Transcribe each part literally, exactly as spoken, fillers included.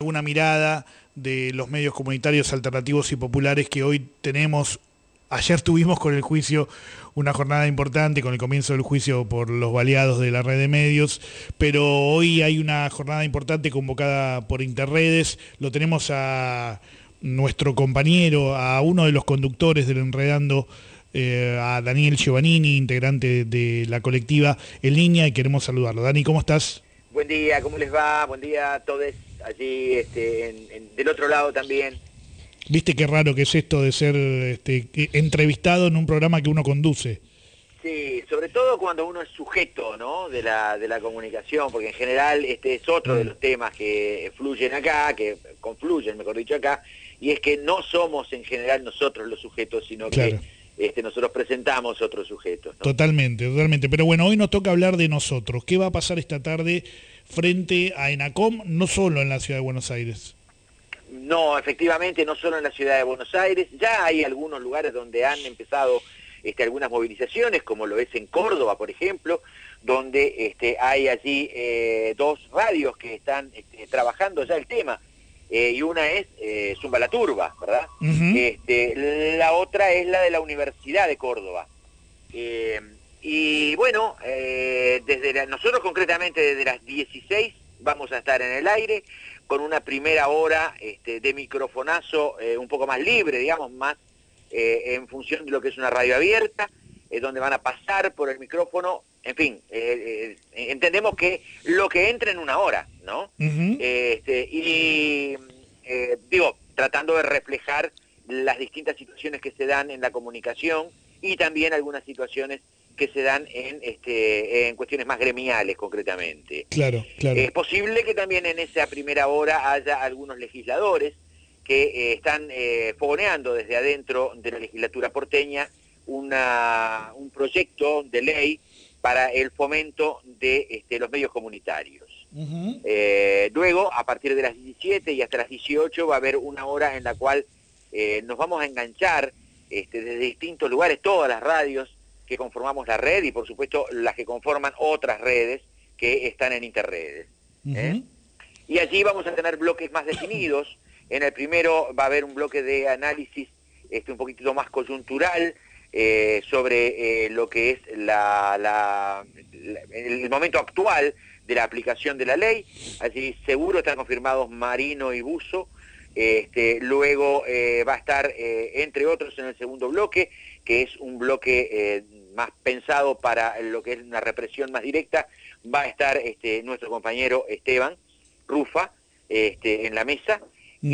alguna mirada de los medios comunitarios alternativos y populares que hoy tenemos. Ayer tuvimos con el juicio una jornada importante, con el comienzo del juicio por los baleados de la red de medios, pero hoy hay una jornada importante convocada por Interredes. Lo tenemos a nuestro compañero, a uno de los conductores del Enredando, eh, a Daniel Giovannini, integrante de la colectiva En Línea, y queremos saludarlo. Dani, ¿cómo estás? Buen día, ¿cómo les va? Buen día a todos allí, este, en, en, del otro lado también. ¿Viste qué raro que es esto de ser este, entrevistado en un programa que uno conduce? Sí, sobre todo cuando uno es sujeto, ¿no?, de la, de la comunicación, porque en general este es otro de los temas que fluyen acá, que confluyen, mejor dicho, acá, y es que no somos en general nosotros los sujetos, sino claro. que este, nosotros presentamos otros sujetos, ¿no? Totalmente, totalmente. Pero bueno, hoy nos toca hablar de nosotros. ¿Qué va a pasar esta tarde frente a ENACOM, no solo en la Ciudad de Buenos Aires? No, efectivamente, no solo en la Ciudad de Buenos Aires, ya hay algunos lugares donde han empezado este, algunas movilizaciones, como lo es en Córdoba, por ejemplo, donde este, hay allí eh, dos radios que están este, trabajando ya el tema, eh, y una es eh, Zumba la Turba, ¿verdad? Uh-huh. este, la otra es la de la Universidad de Córdoba. Eh, y bueno, eh, desde la, nosotros concretamente desde las dieciséis vamos a estar en el aire, con una primera hora este, de microfonazo eh, un poco más libre, digamos, más eh, en función de lo que es una radio abierta, eh, donde van a pasar por el micrófono, en fin, eh, eh, entendemos que lo que entra en una hora, ¿no? Uh-huh. eh, este, y eh, digo, tratando de reflejar las distintas situaciones que se dan en la comunicación y también algunas situaciones que se dan en este en cuestiones más gremiales concretamente. Claro, claro. Es posible que también en esa primera hora haya algunos legisladores que eh, están eh, fogoneando desde adentro de la legislatura porteña una, un proyecto de ley para el fomento de este, los medios comunitarios. Uh-huh. eh, luego, a partir de las diecisiete y hasta las dieciocho, va a haber una hora en la cual eh, nos vamos a enganchar este, desde distintos lugares, todas las radios que conformamos la red y por supuesto las que conforman otras redes que están en Interredes. ¿eh? Uh-huh. Y allí vamos a tener bloques más definidos. En el primero va a haber un bloque de análisis este, un poquitito más coyuntural eh, sobre eh, lo que es la, la, la, el momento actual de la aplicación de la ley. Allí seguro están confirmados Marino y Buzo. Este, luego eh, va a estar, eh, entre otros, en el segundo bloque, que es un bloque eh, más pensado para lo que es una represión más directa, va a estar este, nuestro compañero Esteban Rufa este, en la mesa, uh-huh.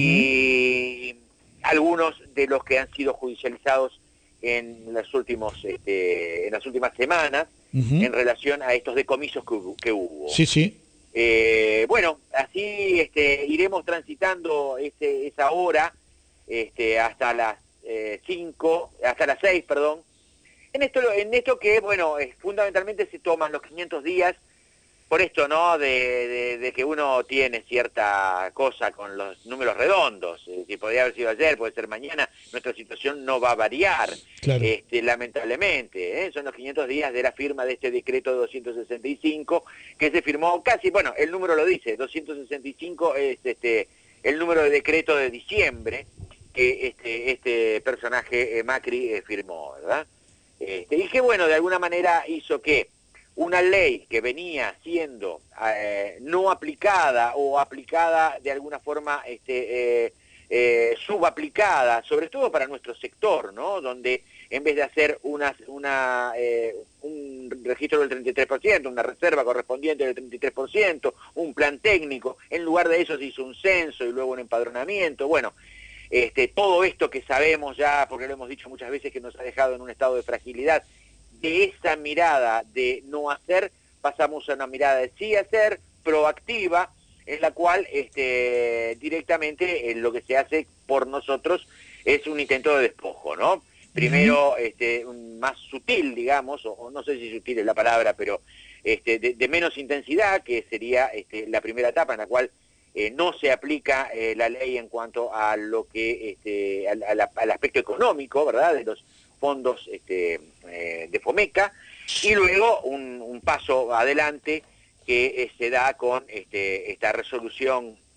y algunos de los que han sido judicializados en, los últimos, este, en las últimas semanas, uh-huh. en relación a estos decomisos que, que hubo. Sí, sí. Eh, bueno, así este, iremos transitando ese, esa hora este, hasta las eh, cinco, hasta las seis, perdón. En esto, en esto que, bueno, es, fundamentalmente se toman los quinientos días, por esto, ¿no?, de, de, de que uno tiene cierta cosa con los números redondos, eh, que podría haber sido ayer, puede ser mañana, nuestra situación no va a variar, claro. este, lamentablemente, ¿eh? Son los quinientos días de la firma de este decreto doscientos sesenta y cinco, que se firmó casi, bueno, el número lo dice, doscientos sesenta y cinco es este, el número de decreto de diciembre que este, este personaje eh, Macri eh, firmó, ¿verdad? Este, y que, bueno, de alguna manera hizo que una ley que venía siendo eh, no aplicada o aplicada de alguna forma este, eh, eh, subaplicada, sobre todo para nuestro sector, ¿no?, donde en vez de hacer una, una, eh, un registro del treinta y tres por ciento, una reserva correspondiente del treinta y tres por ciento, un plan técnico, en lugar de eso se hizo un censo y luego un empadronamiento. Bueno, este, todo esto que sabemos ya, porque lo hemos dicho muchas veces, que nos ha dejado en un estado de fragilidad. De esa mirada de no hacer, pasamos a una mirada de sí hacer, proactiva, en la cual este, directamente eh, lo que se hace por nosotros es un intento de despojo, ¿no? Primero, uh-huh. este, un más sutil, digamos, o, o no sé si sutil es la palabra, pero este, de, de menos intensidad, que sería este, la primera etapa en la cual eh, no se aplica eh, la ley en cuanto a lo que, este, al, al, al aspecto económico, ¿verdad?, de los fondos este, eh, de FOMECA, y luego un, un paso adelante que eh, se da con este, esta resolución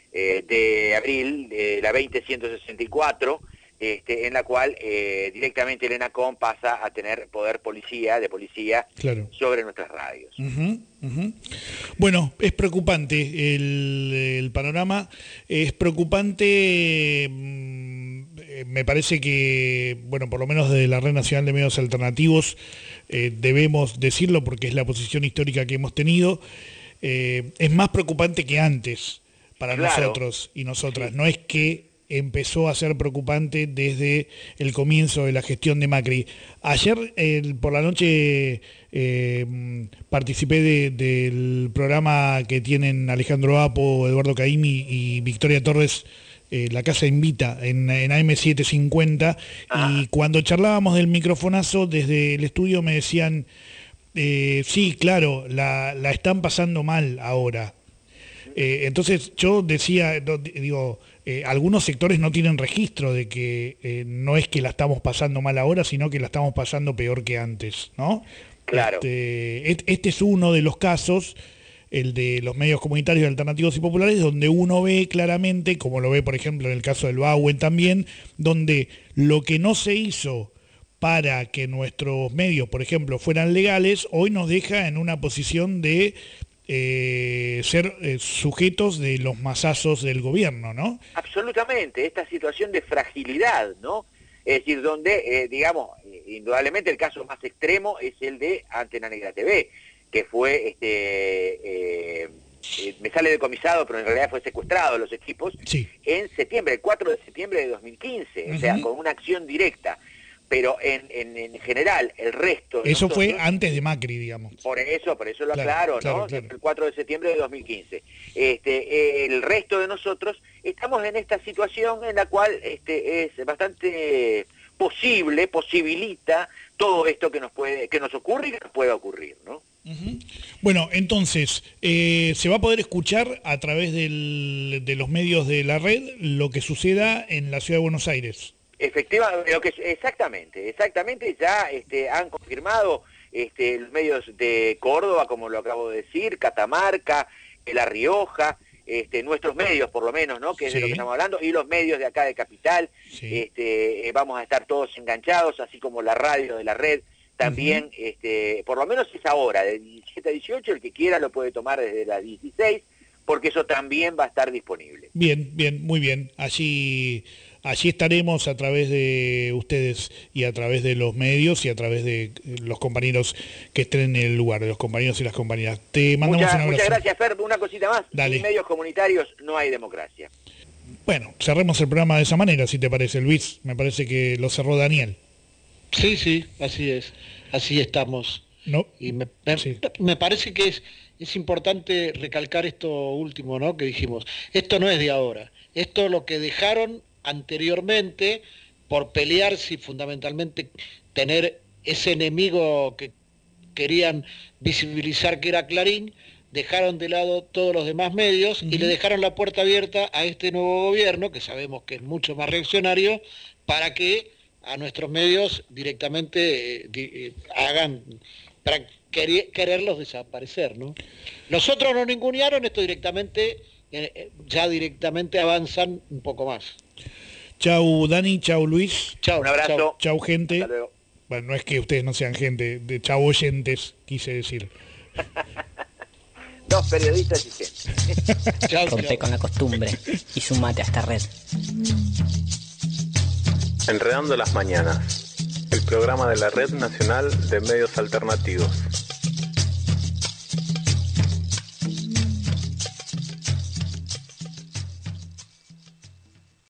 eh, de abril, eh, la veinte ciento sesenta y cuatro, este, en la cual eh, directamente el ENACOM pasa a tener poder policía, de policía, claro, sobre nuestras radios. Uh-huh, uh-huh. Bueno, es preocupante el, el panorama, es preocupante, mmm, me parece que, bueno, por lo menos desde la Red Nacional de Medios Alternativos, eh, debemos decirlo porque es la posición histórica que hemos tenido, eh, es más preocupante que antes para claro. nosotros y nosotras, sí. No es que empezó a ser preocupante desde el comienzo de la gestión de Macri. Ayer eh, por la noche eh, participé de, del programa que tienen Alejandro Apo, Eduardo Caimi y Victoria Torres, eh, La Casa Invita, en, en A M setecientos cincuenta, ah. y cuando charlábamos del microfonazo, desde el estudio me decían, eh, sí, claro, la, la están pasando mal ahora. Eh, entonces yo decía, digo, eh, algunos sectores no tienen registro de que eh, no es que la estamos pasando mal ahora, sino que la estamos pasando peor que antes, ¿no? Claro. Este, este es uno de los casos, el de los medios comunitarios alternativos y populares, donde uno ve claramente, como lo ve por ejemplo en el caso del Bauen también, donde lo que no se hizo para que nuestros medios, por ejemplo, fueran legales, hoy nos deja en una posición de Eh, ser eh, sujetos de los mazazos del gobierno, ¿no? Absolutamente, esta situación de fragilidad, ¿no? Es decir, donde, eh, digamos, indudablemente el caso más extremo es el de Antena Negra T V, que fue, este, eh, eh, me sale decomisado, pero en realidad fue secuestrado los equipos, sí. en septiembre, el cuatro de septiembre de dos mil quince, uh-huh. o sea, con una acción directa. Pero en, en, en general, el resto... Eso nosotros, fue antes de Macri, digamos. Por eso, por eso lo claro, aclaro, claro, ¿no? Claro. El cuatro de septiembre de dos mil quince. Este, eh, el resto de nosotros estamos en esta situación en la cual este, es bastante posible, posibilita todo esto que nos puede, que nos ocurre y que nos pueda ocurrir, ¿no? Uh-huh. Bueno, entonces, eh, se va a poder escuchar a través del, de los medios de la red lo que suceda en la Ciudad de Buenos Aires. Efectivamente, lo que, exactamente, exactamente, ya este, han confirmado este, los medios de Córdoba, como lo acabo de decir, Catamarca, La Rioja, este, nuestros medios por lo menos, ¿no? Que es sí. de lo que estamos hablando, y los medios de acá de Capital, sí. este, eh, vamos a estar todos enganchados, así como la radio de la red, también, uh-huh. este, por lo menos es ahora, de diecisiete a dieciocho, el que quiera lo puede tomar desde las dieciséis, porque eso también va a estar disponible. Bien, bien, muy bien, allí... Allí estaremos a través de ustedes y a través de los medios y a través de los compañeros que estén en el lugar, de los compañeros y las compañeras. Te mandamos muchas, un abrazo. Muchas gracias, Fer. Una cosita más. Dale. Sin medios comunitarios no hay democracia. Bueno, cerremos el programa de esa manera, si te parece, Luis. Me parece que lo cerró Daniel. Sí, sí, así es. Así estamos. No. Y me, me, sí. me parece que es, es importante recalcar esto último, ¿no? Que dijimos. Esto no es de ahora. Esto es lo que dejaron anteriormente por pelearse y fundamentalmente tener ese enemigo que querían visibilizar que era Clarín, dejaron de lado todos los demás medios uh-huh. y le dejaron la puerta abierta a este nuevo gobierno, que sabemos que es mucho más reaccionario, para que a nuestros medios directamente eh, eh, hagan, para querer, quererlos desaparecer, ¿no? Los otros no ningunearon, esto directamente, eh, ya directamente avanzan un poco más. Chau Dani, chau Luis. Chau, un abrazo. Chau, chau gente. Hasta luego. Bueno, no es que ustedes no sean gente, de chau oyentes, quise decir. Dos periodistas y gente. Chau, Rompe chau. Con la costumbre y sumate a esta red. Enredando las mañanas, el programa de la Red Nacional de Medios Alternativos.